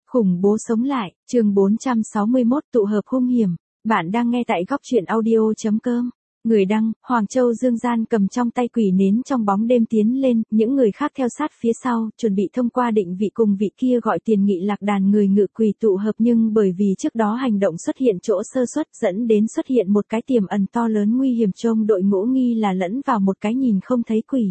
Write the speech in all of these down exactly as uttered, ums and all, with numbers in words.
Khủng bố sống lại, chương bốn trăm sáu mươi mốt tụ hợp hung hiểm. Bạn đang nghe tại góc truyện audio chấm com. Người đăng, Hoàng Châu Dương Gian cầm trong tay quỷ nến trong bóng đêm tiến lên, những người khác theo sát phía sau, chuẩn bị thông qua định vị cùng vị kia gọi tiền nghị lạc đàn người ngự quỷ tụ hợp, nhưng bởi vì trước đó hành động xuất hiện chỗ sơ suất dẫn đến xuất hiện một cái tiềm ẩn to lớn nguy hiểm, trong đội ngũ nghi là lẫn vào một cái nhìn không thấy quỷ.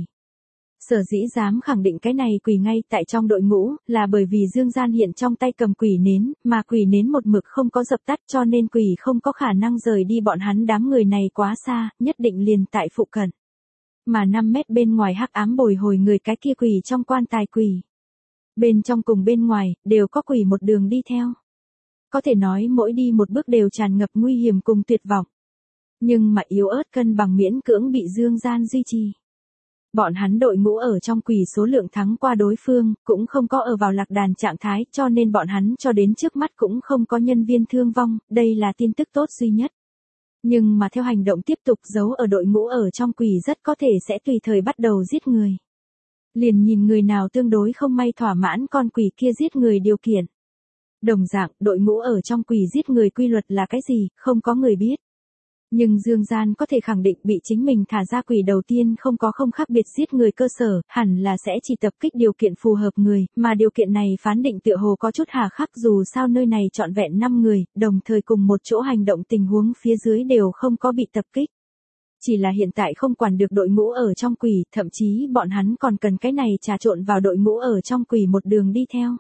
Sở dĩ dám khẳng định cái này quỷ ngay tại trong đội ngũ, là bởi vì Dương Gian hiện trong tay cầm quỷ nến, mà quỷ nến một mực không có dập tắt, cho nên quỷ không có khả năng rời đi bọn hắn đám người này quá xa, nhất định liền tại phụ cận. Mà năm mét bên ngoài hắc ám bồi hồi người cái kia quỷ trong quan tài quỷ. Bên trong cùng bên ngoài, đều có quỷ một đường đi theo. Có thể nói mỗi đi một bước đều tràn ngập nguy hiểm cùng tuyệt vọng. Nhưng mà yếu ớt cân bằng miễn cưỡng bị Dương Gian duy trì. Bọn hắn đội ngũ ở trong quỷ số lượng thắng qua đối phương, cũng không có ở vào lạc đàn trạng thái, cho nên bọn hắn cho đến trước mắt cũng không có nhân viên thương vong, đây là tin tức tốt duy nhất. Nhưng mà theo hành động tiếp tục, giấu ở đội ngũ ở trong quỷ rất có thể sẽ tùy thời bắt đầu giết người. Liền nhìn người nào tương đối không may thỏa mãn con quỷ kia giết người điều kiện. Đồng dạng, đội ngũ ở trong quỷ giết người quy luật là cái gì, không có người biết. Nhưng Dương Gian có thể khẳng định bị chính mình thả ra quỷ đầu tiên không có không khác biệt giết người cơ sở, hẳn là sẽ chỉ tập kích điều kiện phù hợp người, mà điều kiện này phán định tựa hồ có chút hà khắc, dù sao nơi này trọn vẹn năm người, đồng thời cùng một chỗ hành động, tình huống phía dưới đều không có bị tập kích. Chỉ là hiện tại không quản được đội ngũ ở trong quỷ, thậm chí bọn hắn còn cần cái này trà trộn vào đội ngũ ở trong quỷ một đường đi theo.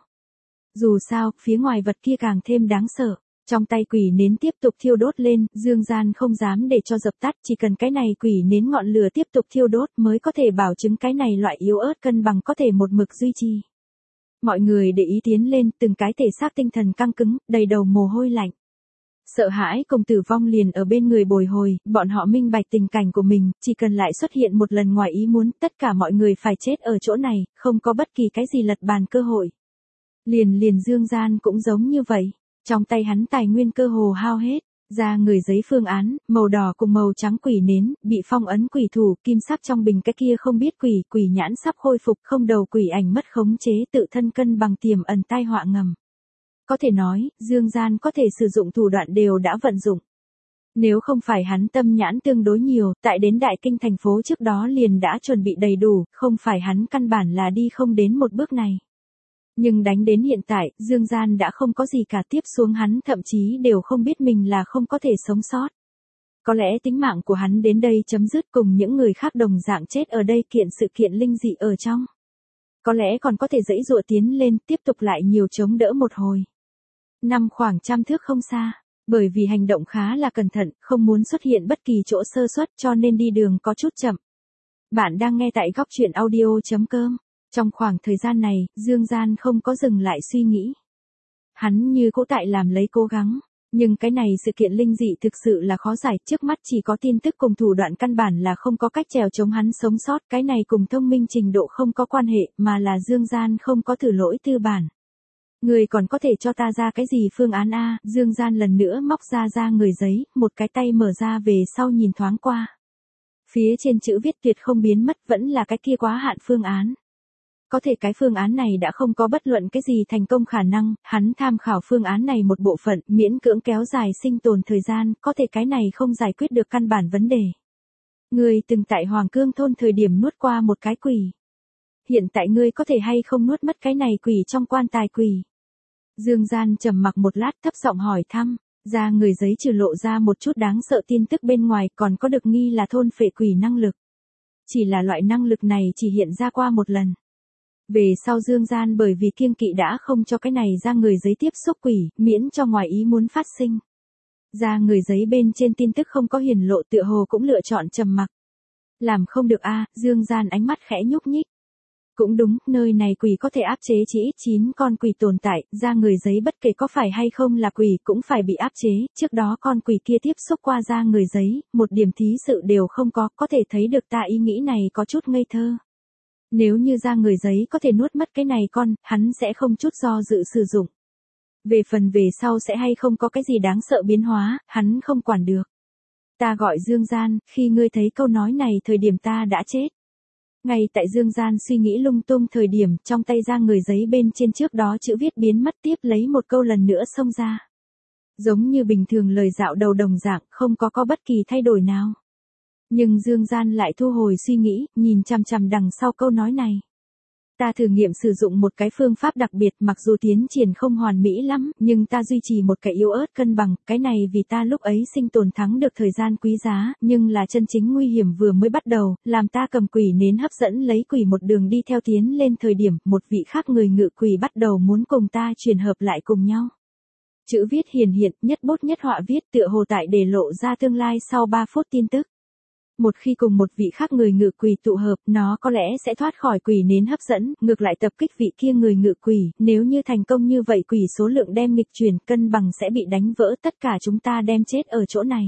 Dù sao, phía ngoài vật kia càng thêm đáng sợ. Trong tay quỷ nến tiếp tục thiêu đốt lên, Dương Gian không dám để cho dập tắt, chỉ cần cái này quỷ nến ngọn lửa tiếp tục thiêu đốt mới có thể bảo chứng cái này loại yếu ớt cân bằng có thể một mực duy trì. Mọi người để ý tiến lên, từng cái thể xác tinh thần căng cứng, đầy đầu mồ hôi lạnh. Sợ hãi cùng tử vong liền ở bên người bồi hồi, bọn họ minh bạch tình cảnh của mình, chỉ cần lại xuất hiện một lần ngoài ý muốn, tất cả mọi người phải chết ở chỗ này, không có bất kỳ cái gì lật bàn cơ hội. Liền liền Dương Gian cũng giống như vậy. Trong tay hắn tài nguyên cơ hồ hao hết, ra người giấy phương án, màu đỏ cùng màu trắng quỷ nến, bị phong ấn quỷ thủ, kim sắc trong bình cái kia không biết quỷ, quỷ nhãn sắp khôi phục, không đầu quỷ ảnh mất khống chế, tự thân cân bằng tiềm ẩn tai họa ngầm. Có thể nói, Dương Gian có thể sử dụng thủ đoạn đều đã vận dụng. Nếu không phải hắn tâm nhãn tương đối nhiều, tại đến Đại Kinh thành phố trước đó liền đã chuẩn bị đầy đủ, không phải hắn căn bản là đi không đến một bước này. Nhưng đánh đến hiện tại, Dương Gian đã không có gì cả, tiếp xuống hắn thậm chí đều không biết mình là không có thể sống sót. Có lẽ tính mạng của hắn đến đây chấm dứt, cùng những người khác đồng dạng chết ở đây kiện sự kiện linh dị ở trong. Có lẽ còn có thể dãy dụa tiến lên, tiếp tục lại nhiều chống đỡ một hồi. Nằm khoảng trăm thước không xa, bởi vì hành động khá là cẩn thận, không muốn xuất hiện bất kỳ chỗ sơ suất cho nên đi đường có chút chậm. Bạn đang nghe tại góc truyện audio chấm com. Trong khoảng thời gian này, Dương Gian không có dừng lại suy nghĩ. Hắn như cũ tại làm lấy cố gắng, nhưng cái này sự kiện linh dị thực sự là khó giải, trước mắt chỉ có tin tức cùng thủ đoạn căn bản là không có cách trèo chống hắn sống sót, cái này cùng thông minh trình độ không có quan hệ, mà là Dương Gian không có thử lỗi tư bản. Người còn có thể cho ta ra cái gì phương án A, Dương Gian lần nữa móc ra ra người giấy, một cái tay mở ra về sau nhìn thoáng qua. Phía trên chữ viết tuyệt không biến mất, vẫn là cái kia quá hạn phương án. Có thể cái phương án này đã không có bất luận cái gì thành công khả năng, hắn tham khảo phương án này một bộ phận, miễn cưỡng kéo dài sinh tồn thời gian, có thể cái này không giải quyết được căn bản vấn đề. Ngươi từng tại Hoàng Cương thôn thời điểm nuốt qua một cái quỷ. Hiện tại ngươi có thể hay không nuốt mất cái này quỷ trong quan tài quỷ. Dương Gian trầm mặc một lát, thấp giọng hỏi thăm, ra người giấy trừ lộ ra một chút đáng sợ tin tức bên ngoài, còn có được nghi là thôn phệ quỷ năng lực. Chỉ là loại năng lực này chỉ hiện ra qua một lần. Về sau Dương Gian bởi vì kiêng kỵ đã không cho cái này ra người giấy tiếp xúc quỷ, miễn cho ngoài ý muốn phát sinh. Ra người giấy bên trên tin tức không có hiển lộ, tựa hồ cũng lựa chọn trầm mặc. Làm không được a, Dương Gian ánh mắt khẽ nhúc nhích. Cũng đúng, nơi này quỷ có thể áp chế chỉ ít chín con quỷ tồn tại, ra người giấy bất kể có phải hay không là quỷ cũng phải bị áp chế, trước đó con quỷ kia tiếp xúc qua ra người giấy, một điểm thí sự đều không có, có thể thấy được ta ý nghĩ này có chút ngây thơ. Nếu như ra người giấy có thể nuốt mất cái này con, hắn sẽ không chút do dự sử dụng. Về phần về sau sẽ hay không có cái gì đáng sợ biến hóa, hắn không quản được. Ta gọi Dương Gian, khi ngươi thấy câu nói này thời điểm ta đã chết. Ngay tại Dương Gian suy nghĩ lung tung thời điểm, trong tay ra người giấy bên trên trước đó chữ viết biến mất, tiếp lấy một câu lần nữa xông ra. Giống như bình thường lời dạo đầu đồng dạng, không có có bất kỳ thay đổi nào. Nhưng Dương Gian lại thu hồi suy nghĩ, nhìn chằm chằm đằng sau câu nói này. Ta thử nghiệm sử dụng một cái phương pháp đặc biệt, mặc dù tiến triển không hoàn mỹ lắm, nhưng ta duy trì một cái yếu ớt cân bằng, cái này vì ta lúc ấy sinh tồn thắng được thời gian quý giá, nhưng là chân chính nguy hiểm vừa mới bắt đầu, làm ta cầm quỷ nến hấp dẫn lấy quỷ một đường đi theo tiến lên thời điểm, một vị khác người ngự quỷ bắt đầu muốn cùng ta truyền hợp lại cùng nhau. Chữ viết hiển hiện, nhất bút nhất họa viết tựa hồ tại để lộ ra tương lai sau ba phút tin tức. Một khi cùng một vị khác người ngự quỷ tụ hợp, nó có lẽ sẽ thoát khỏi quỷ nến hấp dẫn, ngược lại tập kích vị kia người ngự quỷ, nếu như thành công như vậy quỷ số lượng đem nghịch chuyển, cân bằng sẽ bị đánh vỡ, tất cả chúng ta đem chết ở chỗ này.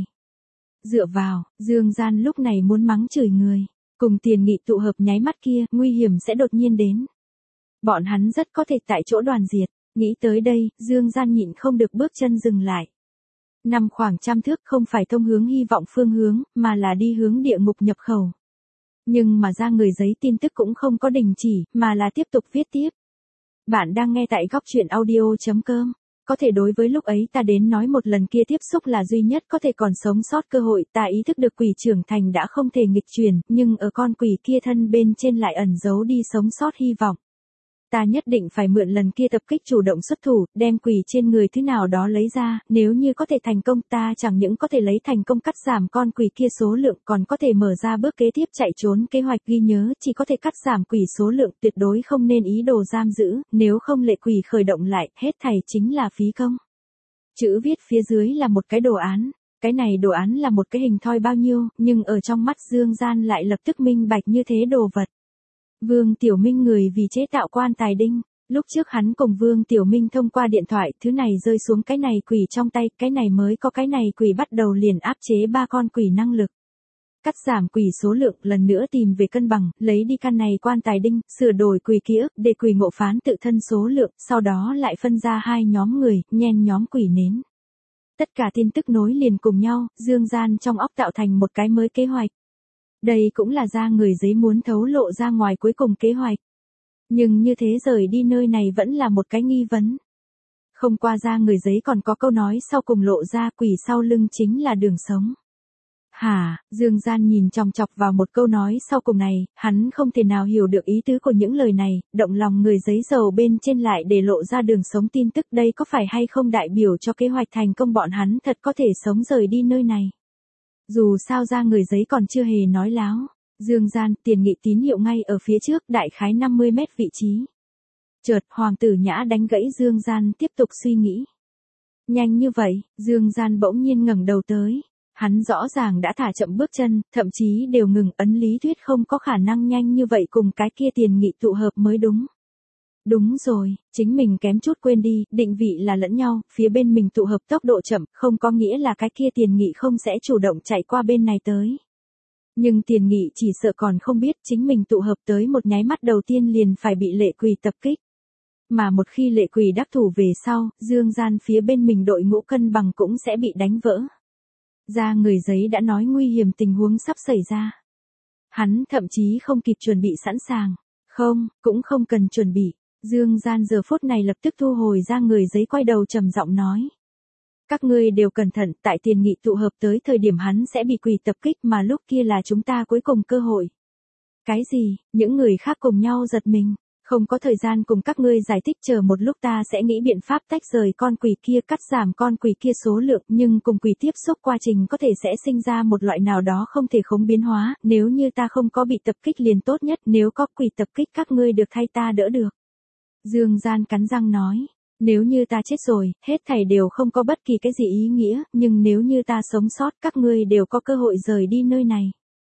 Dựa vào, Dương Gian lúc này muốn mắng chửi người, cùng Tiền Nghị tụ hợp nháy mắt kia, nguy hiểm sẽ đột nhiên đến. Bọn hắn rất có thể tại chỗ đoàn diệt, nghĩ tới đây, Dương Gian nhịn không được bước chân dừng lại. Nằm khoảng trăm thước không phải thông hướng hy vọng phương hướng, mà là đi hướng địa ngục nhập khẩu. Nhưng mà ra người giấy tin tức cũng không có đình chỉ, mà là tiếp tục viết tiếp. Bạn đang nghe tại góc truyện audio chấm com. Có thể đối với lúc ấy ta đến nói một lần kia tiếp xúc là duy nhất có thể còn sống sót cơ hội, ta ý thức được quỷ trưởng thành đã không thể nghịch chuyển, nhưng ở con quỷ kia thân bên trên lại ẩn giấu đi sống sót hy vọng. Ta nhất định phải mượn lần kia tập kích chủ động xuất thủ, đem quỷ trên người thứ nào đó lấy ra, nếu như có thể thành công ta chẳng những có thể lấy thành công cắt giảm con quỷ kia số lượng, còn có thể mở ra bước kế tiếp chạy trốn kế hoạch. Ghi nhớ chỉ có thể cắt giảm quỷ số lượng, tuyệt đối không nên ý đồ giam giữ, nếu không lệ quỷ khởi động lại, hết thảy chính là phí công. Chữ viết phía dưới là một cái đồ án, cái này đồ án là một cái hình thoi bao nhiêu, nhưng ở trong mắt Dương Gian lại lập tức minh bạch như thế đồ vật. Vương Tiểu Minh người vì chế tạo quan tài đinh, lúc trước hắn cùng Vương Tiểu Minh thông qua điện thoại, thứ này rơi xuống cái này quỷ trong tay, cái này mới có cái này quỷ bắt đầu liền áp chế ba con quỷ năng lực. Cắt giảm quỷ số lượng, lần nữa tìm về cân bằng, lấy đi căn này quan tài đinh, sửa đổi quỷ ký ức để quỷ ngộ phán tự thân số lượng, sau đó lại phân ra hai nhóm người, nhen nhóm quỷ nến. Tất cả tin tức nối liền cùng nhau, Dương Gian trong óc tạo thành một cái mới kế hoạch. Đây cũng là ra người giấy muốn thấu lộ ra ngoài cuối cùng kế hoạch. Nhưng như thế rời đi nơi này vẫn là một cái nghi vấn. Không qua ra người giấy còn có câu nói sau cùng lộ ra quỷ sau lưng chính là đường sống. Hả, Dương Gian nhìn chòng chọc vào một câu nói sau cùng này, hắn không thể nào hiểu được ý tứ của những lời này, động lòng người giấy dầu bên trên lại để lộ ra đường sống tin tức, đây có phải hay không đại biểu cho kế hoạch thành công bọn hắn thật có thể sống rời đi nơi này. Dù sao ra người giấy còn chưa hề nói láo, Dương Gian, Tiền Nghị tín hiệu ngay ở phía trước, đại khái năm mươi mét vị trí. Chợt, Hoàng tử Nhã đánh gãy Dương Gian tiếp tục suy nghĩ. Nhanh như vậy, Dương Gian bỗng nhiên ngẩng đầu tới. Hắn rõ ràng đã thả chậm bước chân, thậm chí đều ngừng, ấn lý thuyết không có khả năng nhanh như vậy cùng cái kia Tiền Nghị tụ hợp mới đúng. Đúng rồi, chính mình kém chút quên đi, định vị là lẫn nhau, phía bên mình tụ hợp tốc độ chậm, không có nghĩa là cái kia Tiền Nghị không sẽ chủ động chạy qua bên này tới. Nhưng Tiền Nghị chỉ sợ còn không biết chính mình tụ hợp tới một nháy mắt đầu tiên liền phải bị lệ quỷ tập kích. Mà một khi lệ quỷ đắc thủ về sau, Dương Gian phía bên mình đội ngũ cân bằng cũng sẽ bị đánh vỡ. Ra người giấy đã nói nguy hiểm tình huống sắp xảy ra. Hắn thậm chí không kịp chuẩn bị sẵn sàng. Không, cũng không cần chuẩn bị. Dương Gian giờ phút này lập tức thu hồi ra người giấy, quay đầu trầm giọng nói. Các ngươi đều cẩn thận, tại Tiền Nghị tụ hợp tới thời điểm hắn sẽ bị quỷ tập kích, mà lúc kia là chúng ta cuối cùng cơ hội. Cái gì? Những người khác cùng nhau giật mình. Không có thời gian cùng các ngươi giải thích, chờ một lúc ta sẽ nghĩ biện pháp tách rời con quỷ kia, cắt giảm con quỷ kia số lượng, nhưng cùng quỷ tiếp xúc quá trình có thể sẽ sinh ra một loại nào đó không thể khống biến hóa, nếu như ta không có bị tập kích liền tốt nhất, nếu có quỷ tập kích các ngươi được thay ta đỡ được. Dương Gian cắn răng nói, nếu như ta chết rồi, hết thảy đều không có bất kỳ cái gì ý nghĩa, nhưng nếu như ta sống sót các ngươi đều có cơ hội rời đi nơi này.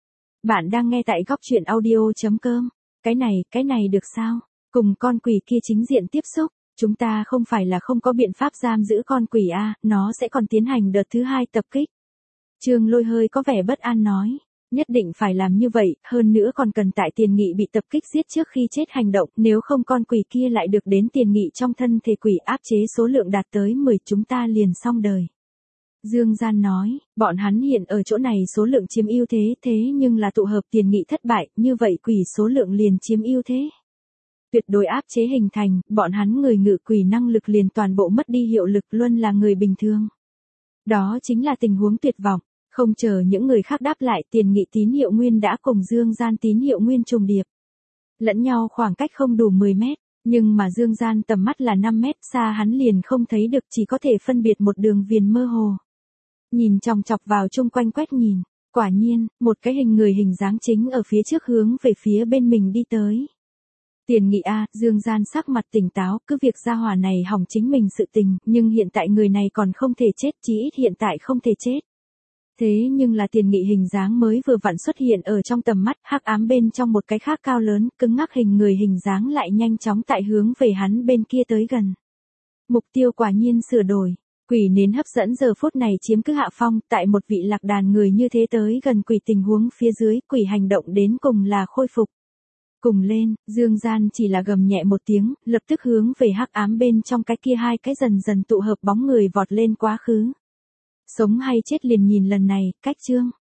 Bạn đang nghe tại góc truyện audio chấm com, cái này, cái này được sao? Cùng con quỷ kia chính diện tiếp xúc, chúng ta không phải là không có biện pháp giam giữ con quỷ a, nó sẽ còn tiến hành đợt thứ hai tập kích. Trương Lôi hơi có vẻ bất an nói, nhất định phải làm như vậy, hơn nữa còn cần tại Tiền Nghị bị tập kích giết trước khi chết hành động, nếu không con quỷ kia lại được đến Tiền Nghị trong thân thể quỷ áp chế số lượng đạt tới mười, chúng ta liền xong đời. Dương Gian nói, bọn hắn hiện ở chỗ này số lượng chiếm ưu thế, thế nhưng là tụ hợp tiền nghị thất bại, như vậy quỷ số lượng liền chiếm ưu thế. Tuyệt đối áp chế hình thành, bọn hắn người ngự quỷ năng lực liền toàn bộ mất đi hiệu lực, luôn là người bình thường. Đó chính là tình huống tuyệt vọng, không chờ những người khác đáp lại, tiền nghị tín hiệu nguyên đã cùng Dương Gian tín hiệu nguyên trùng điệp. Lẫn nhau khoảng cách không đủ mười mét, nhưng mà Dương Gian tầm mắt là năm mét, xa hắn liền không thấy được, chỉ có thể phân biệt một đường viền mơ hồ. Nhìn chòng chọc vào chung quanh quét nhìn, quả nhiên, một cái hình người hình dáng chính ở phía trước hướng về phía bên mình đi tới. Tiền nghị a, Dương Gian sắc mặt tỉnh táo, cứ việc gia hỏa này hỏng chính mình sự tình, nhưng hiện tại người này còn không thể chết, chí ít hiện tại không thể chết. Thế nhưng là tiền nghị hình dáng mới vừa vặn xuất hiện ở trong tầm mắt, hắc ám bên trong một cái khác cao lớn, cứng ngắc hình người hình dáng lại nhanh chóng tại hướng về hắn bên kia tới gần. Mục tiêu quả nhiên sửa đổi, quỷ nến hấp dẫn giờ phút này chiếm cứ hạ phong, tại một vị lạc đàn người như thế tới gần quỷ tình huống phía dưới, quỷ hành động đến cùng là khôi phục. Cùng lên, Dương Gian chỉ là gầm nhẹ một tiếng, lập tức hướng về hắc ám bên trong cái kia hai cái dần dần tụ hợp bóng người vọt lên quá khứ. Sống hay chết liền nhìn lần này, cách chương.